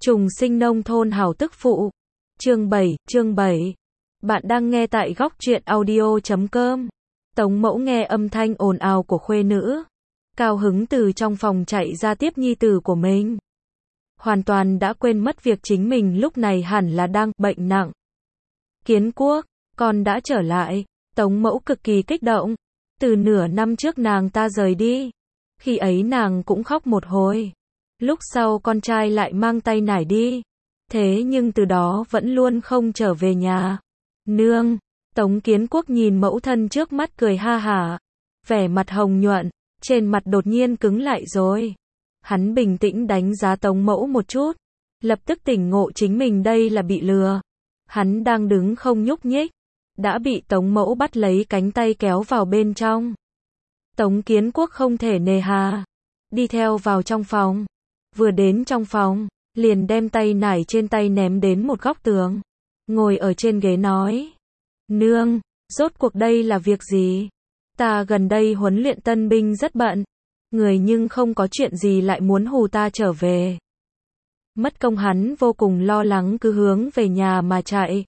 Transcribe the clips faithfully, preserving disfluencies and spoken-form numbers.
Trùng sinh nông thôn hảo tức phụ. Chương bảy, chương bảy. Bạn đang nghe tại góc truyện audio chấm com. Tống Mẫu nghe âm thanh ồn ào của khuê nữ, cao hứng từ trong phòng chạy ra tiếp nhi tử của mình. Hoàn toàn đã quên mất việc chính mình lúc này hẳn là đang bệnh nặng. Kiến Quốc, con đã trở lại. Tống Mẫu cực kỳ kích động. Từ nửa năm trước nàng ta rời đi, khi ấy nàng cũng khóc một hồi. Lúc sau con trai lại mang tay nải đi. Thế nhưng từ đó vẫn luôn không trở về nhà. Nương, Tống Kiến Quốc nhìn mẫu thân trước mắt cười ha hả. Vẻ mặt hồng nhuận, trên mặt đột nhiên cứng lại rồi. Hắn bình tĩnh đánh giá Tống Mẫu một chút. Lập tức tỉnh ngộ chính mình đây là bị lừa. Hắn đang đứng không nhúc nhích, đã bị Tống Mẫu bắt lấy cánh tay kéo vào bên trong. Tống Kiến Quốc không thể nề hà, đi theo vào trong phòng. Vừa đến trong phòng, liền đem tay nải trên tay ném đến một góc tường. Ngồi ở trên ghế nói: Nương, rốt cuộc đây là việc gì? Ta gần đây huấn luyện tân binh rất bận. Người nhưng không có chuyện gì lại muốn hù ta trở về. Mất công hắn vô cùng lo lắng cứ hướng về nhà mà chạy.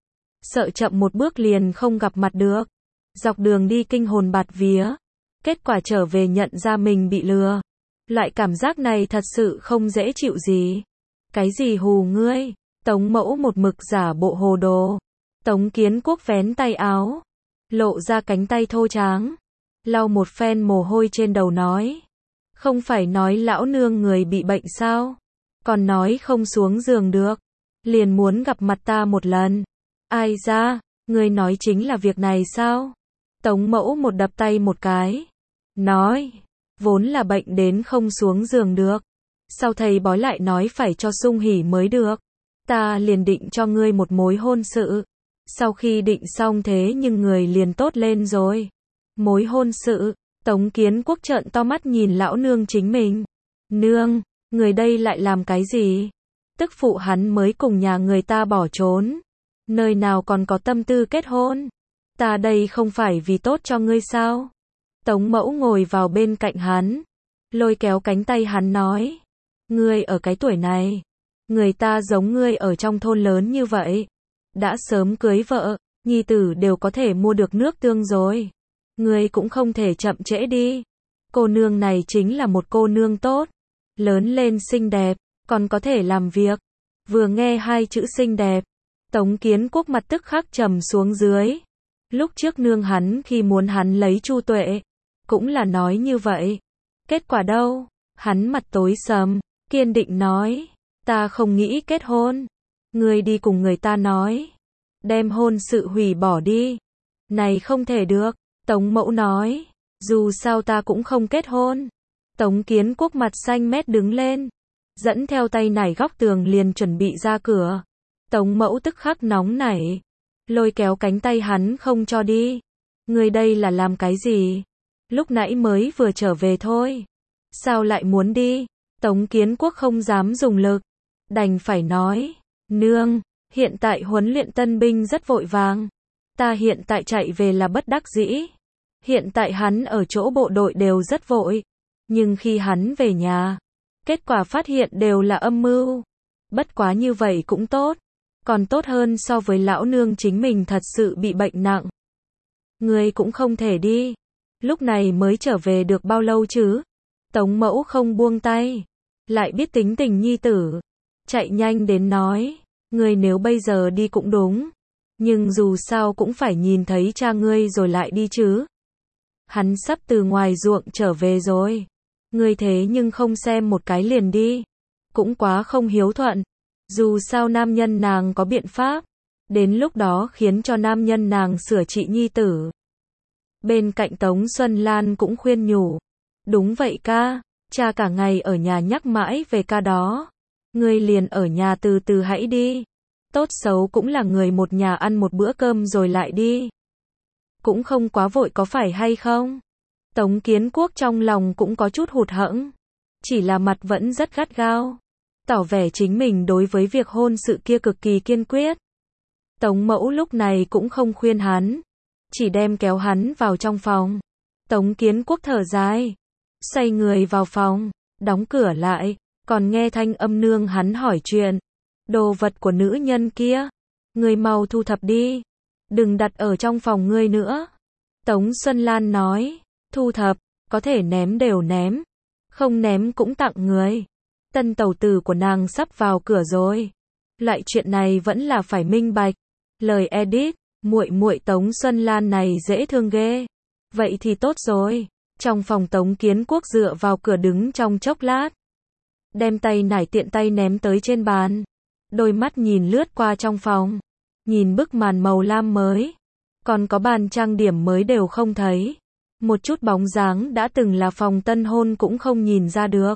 Sợ chậm một bước liền không gặp mặt được. Dọc đường đi kinh hồn bạt vía. Kết quả trở về nhận ra mình bị lừa. Loại cảm giác này thật sự không dễ chịu gì. Cái gì hù ngươi? Tống Mẫu một mực giả bộ hồ đồ. Tống Kiến Quốc vén tay áo, lộ ra cánh tay thô tráng, lau một phen mồ hôi trên đầu nói: Không phải nói lão nương người bị bệnh sao? Còn nói không xuống giường được, liền muốn gặp mặt ta một lần. Ai ra, ngươi nói chính là việc này sao? Tống Mẫu một đập tay một cái, nói: Vốn là bệnh đến không xuống giường được. Sau thầy bói lại nói phải cho sung hỉ mới được. Ta liền định cho ngươi một mối hôn sự. Sau khi định xong thế nhưng người liền tốt lên rồi. Mối hôn sự? Tống Kiến Quốc trợn to mắt nhìn lão nương chính mình. Nương, người đây lại làm cái gì? Tức phụ hắn mới cùng nhà người ta bỏ trốn. Nơi nào còn có tâm tư kết hôn? Ta đây không phải vì tốt cho ngươi sao? Tống Mẫu ngồi vào bên cạnh hắn, lôi kéo cánh tay hắn nói: Ngươi ở cái tuổi này, người ta giống ngươi ở trong thôn lớn như vậy, đã sớm cưới vợ, nhi tử đều có thể mua được nước tương rồi. Ngươi cũng không thể chậm trễ đi. Cô nương này chính là một cô nương tốt, lớn lên xinh đẹp, còn có thể làm việc. Vừa nghe hai chữ xinh đẹp, Tống Kiến Quốc mặt tức khắc trầm xuống dưới. Lúc trước nương hắn khi muốn hắn lấy Chu Tuệ, cũng là nói như vậy. Kết quả đâu? Hắn mặt tối sầm, kiên định nói: Ta không nghĩ kết hôn. Ngươi đi cùng người ta nói, đem hôn sự hủy bỏ đi. Này không thể được. Tống Mẫu nói: Dù sao ta cũng không kết hôn. Tống Kiến Quốc mặt xanh mét đứng lên, dẫn theo tay nải góc tường liền chuẩn bị ra cửa. Tống Mẫu tức khắc nóng nảy, lôi kéo cánh tay hắn không cho đi. Ngươi đây là làm cái gì? Lúc nãy mới vừa trở về thôi, sao lại muốn đi? Tống Kiến Quốc không dám dùng lực, đành phải nói: Nương, hiện tại huấn luyện tân binh rất vội vàng. Ta hiện tại chạy về là bất đắc dĩ. Hiện tại hắn ở chỗ bộ đội đều rất vội. Nhưng khi hắn về nhà, kết quả phát hiện đều là âm mưu. Bất quá như vậy cũng tốt. Còn tốt hơn so với lão nương chính mình thật sự bị bệnh nặng. Ngươi cũng không thể đi. Lúc này mới trở về được bao lâu chứ? Tống Mẫu không buông tay, lại biết tính tình nhi tử, chạy nhanh đến nói: Ngươi nếu bây giờ đi cũng đúng, nhưng dù sao cũng phải nhìn thấy cha ngươi rồi lại đi chứ. Hắn sắp từ ngoài ruộng trở về rồi. Ngươi thế nhưng không xem một cái liền đi, cũng quá không hiếu thuận. Dù sao nam nhân nàng có biện pháp, đến lúc đó khiến cho nam nhân nàng sửa trị nhi tử. Bên cạnh Tống Xuân Lan cũng khuyên nhủ: Đúng vậy ca, cha cả ngày ở nhà nhắc mãi về ca đó. Ngươi liền ở nhà từ từ hãy đi. Tốt xấu cũng là người một nhà ăn một bữa cơm rồi lại đi. Cũng không quá vội có phải hay không? Tống Kiến Quốc trong lòng cũng có chút hụt hẫng, chỉ là mặt vẫn rất gắt gao, tỏ vẻ chính mình đối với việc hôn sự kia cực kỳ kiên quyết. Tống Mẫu lúc này cũng không khuyên hắn, chỉ đem kéo hắn vào trong phòng. Tống Kiến Quốc thở dài, xoay người vào phòng, đóng cửa lại, còn nghe thanh âm nương hắn hỏi chuyện. Đồ vật của nữ nhân kia, ngươi mau thu thập đi, đừng đặt ở trong phòng ngươi nữa. Tống Xuân Lan nói, thu thập, có thể ném đều ném, không ném cũng tặng người. Tân tẩu tử của nàng sắp vào cửa rồi. Loại chuyện này vẫn là phải minh bạch. Lời edit, muội muội Tống Xuân Lan này dễ thương ghê. Vậy thì tốt rồi. Trong phòng Tống Kiến Quốc dựa vào cửa đứng trong chốc lát. Đem tay nải tiện tay ném tới trên bàn. Đôi mắt nhìn lướt qua trong phòng. Nhìn bức màn màu lam mới. Còn có bàn trang điểm mới đều không thấy. Một chút bóng dáng đã từng là phòng tân hôn cũng không nhìn ra được.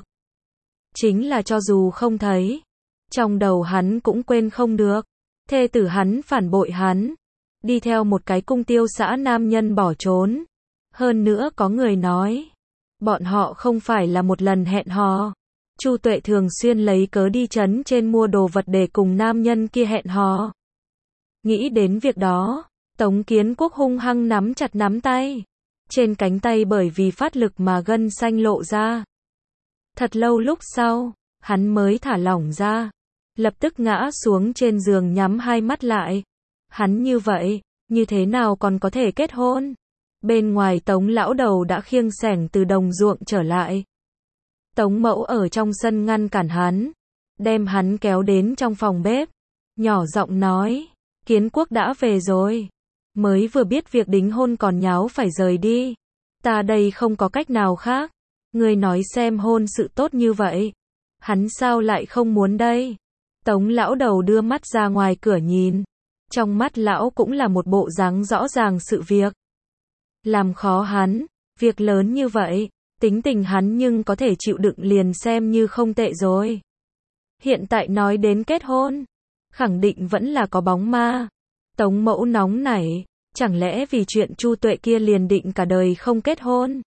Chính là cho dù không thấy, trong đầu hắn cũng quên không được. Thê tử hắn phản bội hắn, đi theo một cái cung tiêu xã nam nhân bỏ trốn. Hơn nữa có người nói, bọn họ không phải là một lần hẹn hò. Chu Tuệ thường xuyên lấy cớ đi trấn trên mua đồ vật để cùng nam nhân kia hẹn hò. Nghĩ đến việc đó, Tống Kiến Quốc hung hăng nắm chặt nắm tay. Trên cánh tay bởi vì phát lực mà gân xanh lộ ra. Thật lâu lúc sau, hắn mới thả lỏng ra. Lập tức ngã xuống trên giường nhắm hai mắt lại. Hắn như vậy, như thế nào còn có thể kết hôn? Bên ngoài Tống lão đầu đã khiêng xẻng từ đồng ruộng trở lại. Tống mẫu ở trong sân ngăn cản hắn, đem hắn kéo đến trong phòng bếp. Nhỏ giọng nói, Kiến Quốc đã về rồi. Mới vừa biết việc đính hôn còn nháo phải rời đi. Ta đây không có cách nào khác. Ngươi nói xem hôn sự tốt như vậy. Hắn sao lại không muốn đây? Tống lão đầu đưa mắt ra ngoài cửa nhìn. Trong mắt lão cũng là một bộ dáng rõ ràng sự việc. Làm khó hắn, việc lớn như vậy, tính tình hắn nhưng có thể chịu đựng liền xem như không tệ rồi. Hiện tại nói đến kết hôn, khẳng định vẫn là có bóng ma. Tống mẫu nóng nảy, chẳng lẽ vì chuyện Chu Tuệ kia liền định cả đời không kết hôn?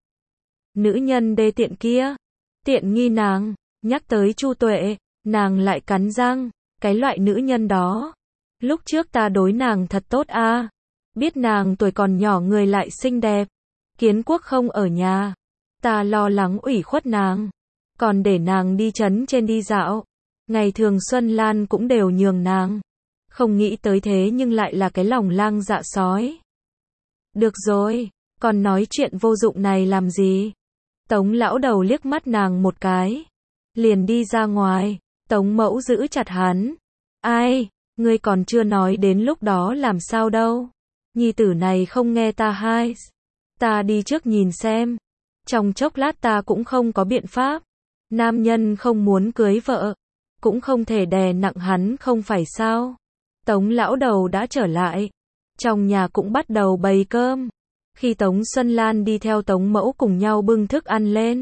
Nữ nhân đê tiện kia, tiện nghi nàng, nhắc tới Chu Tuệ, nàng lại cắn răng, cái loại nữ nhân đó. Lúc trước ta đối nàng thật tốt a, biết nàng tuổi còn nhỏ người lại xinh đẹp. Kiến Quốc không ở nhà, ta lo lắng ủy khuất nàng, còn để nàng đi trấn trên đi dạo. Ngày thường Xuân Lan cũng đều nhường nàng. Không nghĩ tới thế nhưng lại là cái lòng lang dạ sói. Được rồi, còn nói chuyện vô dụng này làm gì? Tống lão đầu liếc mắt nàng một cái, liền đi ra ngoài. Tống mẫu giữ chặt hắn. Ai, ngươi còn chưa nói đến lúc đó làm sao đâu. Nhi tử này không nghe ta hai. Ta đi trước nhìn xem. Trong chốc lát ta cũng không có biện pháp. Nam nhân không muốn cưới vợ, cũng không thể đè nặng hắn không phải sao. Tống lão đầu đã trở lại. Trong nhà cũng bắt đầu bày cơm. Khi Tống Xuân Lan đi theo Tống mẫu cùng nhau bưng thức ăn lên.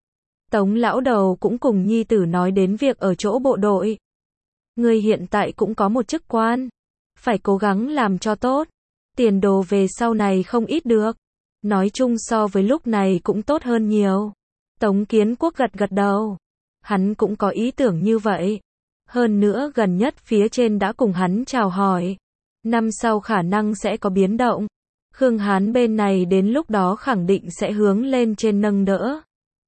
Tống lão đầu cũng cùng nhi tử nói đến việc ở chỗ bộ đội. Ngươi hiện tại cũng có một chức quan. Phải cố gắng làm cho tốt. Tiền đồ về sau này không ít được. Nói chung so với lúc này cũng tốt hơn nhiều. Tống Kiến Quốc gật gật đầu. Hắn cũng có ý tưởng như vậy. Hơn nữa gần nhất phía trên đã cùng hắn chào hỏi. Năm sau khả năng sẽ có biến động. Khương Hán bên này đến lúc đó khẳng định sẽ hướng lên trên nâng đỡ.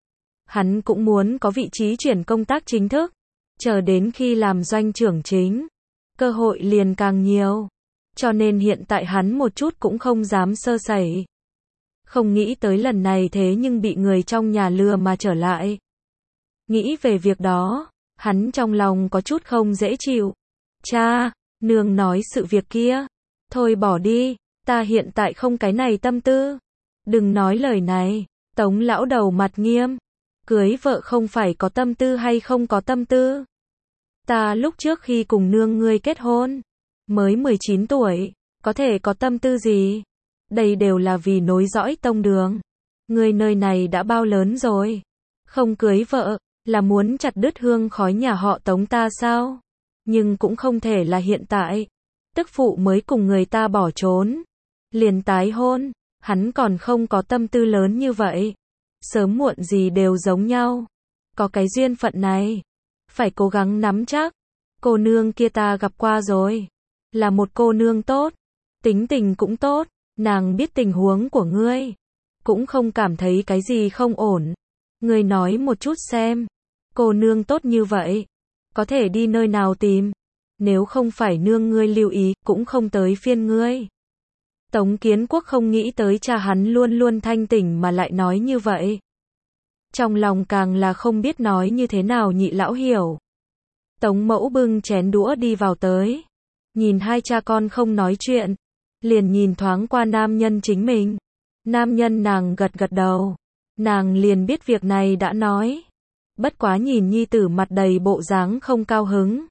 Hắn cũng muốn có vị trí chuyển công tác chính thức. Chờ đến khi làm doanh trưởng chính, cơ hội liền càng nhiều. Cho nên hiện tại hắn một chút cũng không dám sơ sẩy. Không nghĩ tới lần này thế nhưng bị người trong nhà lừa mà trở lại. Nghĩ về việc đó, hắn trong lòng có chút không dễ chịu. Cha, nương nói sự việc kia. Thôi bỏ đi, ta hiện tại không cái này tâm tư. Đừng nói lời này. Tống lão đầu mặt nghiêm. Cưới vợ không phải có tâm tư hay không có tâm tư. Ta lúc trước khi cùng nương ngươi kết hôn, mới mười chín tuổi, có thể có tâm tư gì? Đây đều là vì nối dõi tông đường. Ngươi nơi này đã bao lớn rồi? Không cưới vợ, là muốn chặt đứt hương khói nhà họ Tống ta sao? Nhưng cũng không thể là hiện tại. Tức phụ mới cùng người ta bỏ trốn. Liền tái hôn, hắn còn không có tâm tư lớn như vậy. Sớm muộn gì đều giống nhau. Có cái duyên phận này. Phải cố gắng nắm chắc. Cô nương kia ta gặp qua rồi. Là một cô nương tốt. Tính tình cũng tốt. Nàng biết tình huống của ngươi. Cũng không cảm thấy cái gì không ổn. Ngươi nói một chút xem. cô nương tốt như vậy, có thể đi nơi nào tìm, nếu không phải nương ngươi lưu ý, cũng không tới phiên ngươi. Tống Kiến Quốc không nghĩ tới cha hắn luôn luôn thanh tỉnh mà lại nói như vậy. Trong lòng càng là không biết nói như thế nào nhị lão hiểu. Tống Mẫu bưng chén đũa đi vào tới. Nhìn hai cha con không nói chuyện. Liền nhìn thoáng qua nam nhân chính mình. Nam nhân nàng gật gật đầu. Nàng liền biết việc này đã nói. Bất quá nhìn nhi tử mặt đầy bộ dáng không cao hứng.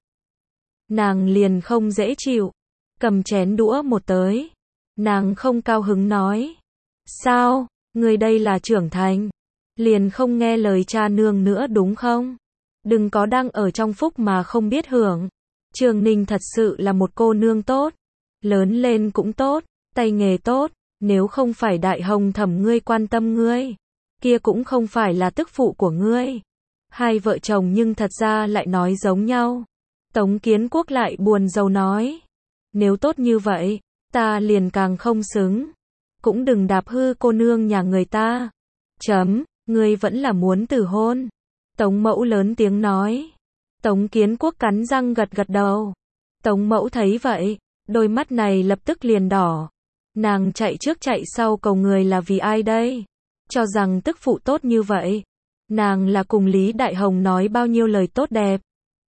Nàng liền không dễ chịu. Cầm chén đũa một tới. Nàng không cao hứng nói. Sao, người đây là trưởng thành. Liền không nghe lời cha nương nữa đúng không? Đừng có đang ở trong phúc mà không biết hưởng. Trường Ninh thật sự là một cô nương tốt. Lớn lên cũng tốt, tay nghề tốt. Nếu không phải đại hồng thẩm ngươi quan tâm ngươi, kia cũng không phải là tức phụ của ngươi. Hai vợ chồng nhưng thật ra lại nói giống nhau. Tống Kiến Quốc lại buồn rầu nói. Nếu tốt như vậy, ta liền càng không xứng. Cũng đừng đạp hư cô nương nhà người ta. Chấm, ngươi vẫn là muốn từ hôn. Tống Mẫu lớn tiếng nói. Tống Kiến Quốc cắn răng gật gật đầu. Tống Mẫu thấy vậy, đôi mắt này lập tức liền đỏ. Nàng chạy trước chạy sau cầu người là vì ai đây? Cho rằng tức phụ tốt như vậy. Nàng là cùng Lý Đại Hồng nói bao nhiêu lời tốt đẹp.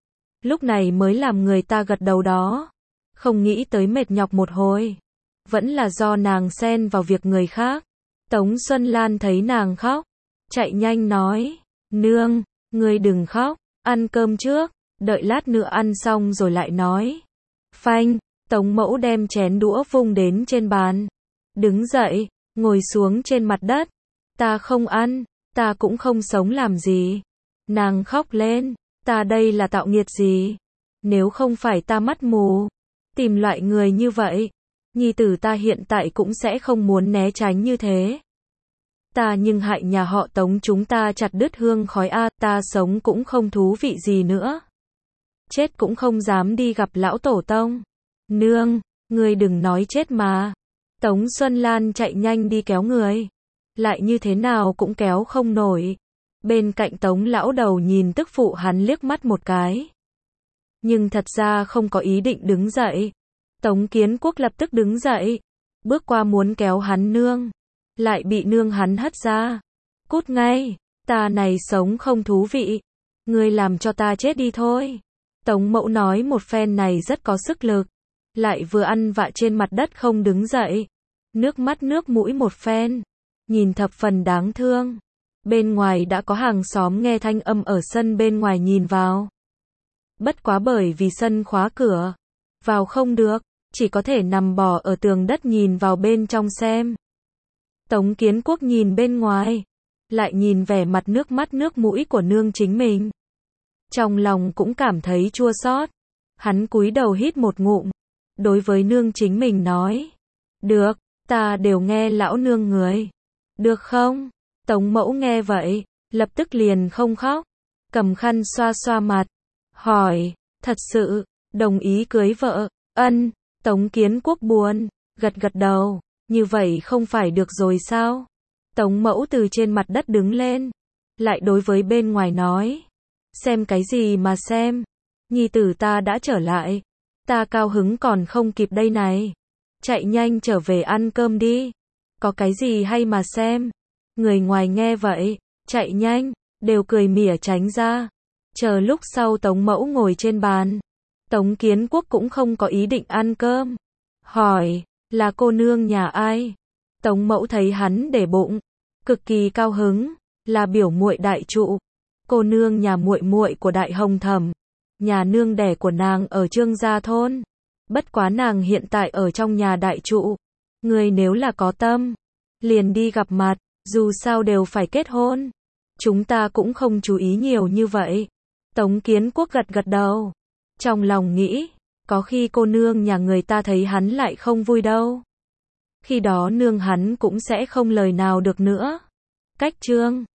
Lúc này mới làm người ta gật đầu đó. Không nghĩ tới mệt nhọc một hồi. Vẫn là do nàng xen vào việc người khác. Tống Xuân Lan thấy nàng khóc. Chạy nhanh nói. Nương, ngươi đừng khóc. Ăn cơm trước. Đợi lát nữa ăn xong rồi lại nói. Phanh. Tống Mẫu đem chén đũa vung đến trên bàn. Đứng dậy. Ngồi xuống trên mặt đất. Ta không ăn. Ta cũng không sống làm gì. Nàng khóc lên. Ta đây là tạo nghiệt gì? Nếu không phải ta mắt mù. Tìm loại người như vậy. Nhi tử ta hiện tại cũng sẽ không muốn né tránh như thế. Ta nhưng hại nhà họ Tống chúng ta chặt đứt hương khói a, ta sống cũng không thú vị gì nữa. Chết cũng không dám đi gặp lão tổ tông. Nương, ngươi đừng nói chết mà. Tống Xuân Lan chạy nhanh đi kéo người. Lại như thế nào cũng kéo không nổi. Bên cạnh Tống lão đầu nhìn tức phụ hắn liếc mắt một cái. Nhưng thật ra không có ý định đứng dậy. Tống Kiến Quốc lập tức đứng dậy. Bước qua muốn kéo hắn nương. Lại bị nương hắn hất ra. Cút ngay, ta này sống không thú vị. Ngươi làm cho ta chết đi thôi. Tống Mẫu nói một phen này rất có sức lực. Lại vừa ăn vạ trên mặt đất không đứng dậy. Nước mắt nước mũi một phen. Nhìn thập phần đáng thương. Bên ngoài đã có hàng xóm nghe thanh âm ở sân bên ngoài nhìn vào. Bất quá bởi vì sân khóa cửa. Vào không được, chỉ có thể nằm bò ở tường đất nhìn vào bên trong xem. Tống Kiến Quốc nhìn bên ngoài. Lại nhìn vẻ mặt nước mắt nước mũi của nương chính mình. Trong lòng cũng cảm thấy chua xót. Hắn cúi đầu hít một ngụm. Đối với nương chính mình nói. Được, ta đều nghe lão nương người. Được không? Tống Mẫu nghe vậy, lập tức liền không khóc. Cầm khăn xoa xoa mặt. Hỏi, thật sự, đồng ý cưới vợ, ân. Tống Kiến Quốc buồn, gật gật đầu. Như vậy không phải được rồi sao? Tống Mẫu từ trên mặt đất đứng lên. Lại đối với bên ngoài nói. Xem cái gì mà xem. Nhi tử ta đã trở lại. Ta cao hứng còn không kịp đây này. Chạy nhanh trở về ăn cơm đi. Có cái gì hay mà xem. Người ngoài nghe vậy, chạy nhanh, đều cười mỉa tránh ra. Chờ lúc sau Tống Mẫu ngồi trên bàn. Tống Kiến Quốc cũng không có ý định ăn cơm. Hỏi, là cô nương nhà ai? Tống Mẫu thấy hắn để bụng, cực kỳ cao hứng, là biểu muội đại trụ. Cô nương nhà muội muội của đại hồng thẩm. Nhà nương đẻ của nàng ở Trương Gia thôn. Bất quá nàng hiện tại ở trong nhà đại trụ. Người nếu là có tâm, liền đi gặp mặt, dù sao đều phải kết hôn. Chúng ta cũng không chú ý nhiều như vậy. Tống Kiến Quốc gật gật đầu. Trong lòng nghĩ, có khi cô nương nhà người ta thấy hắn lại không vui đâu. Khi đó nương hắn cũng sẽ không lời nào được nữa. Cách chương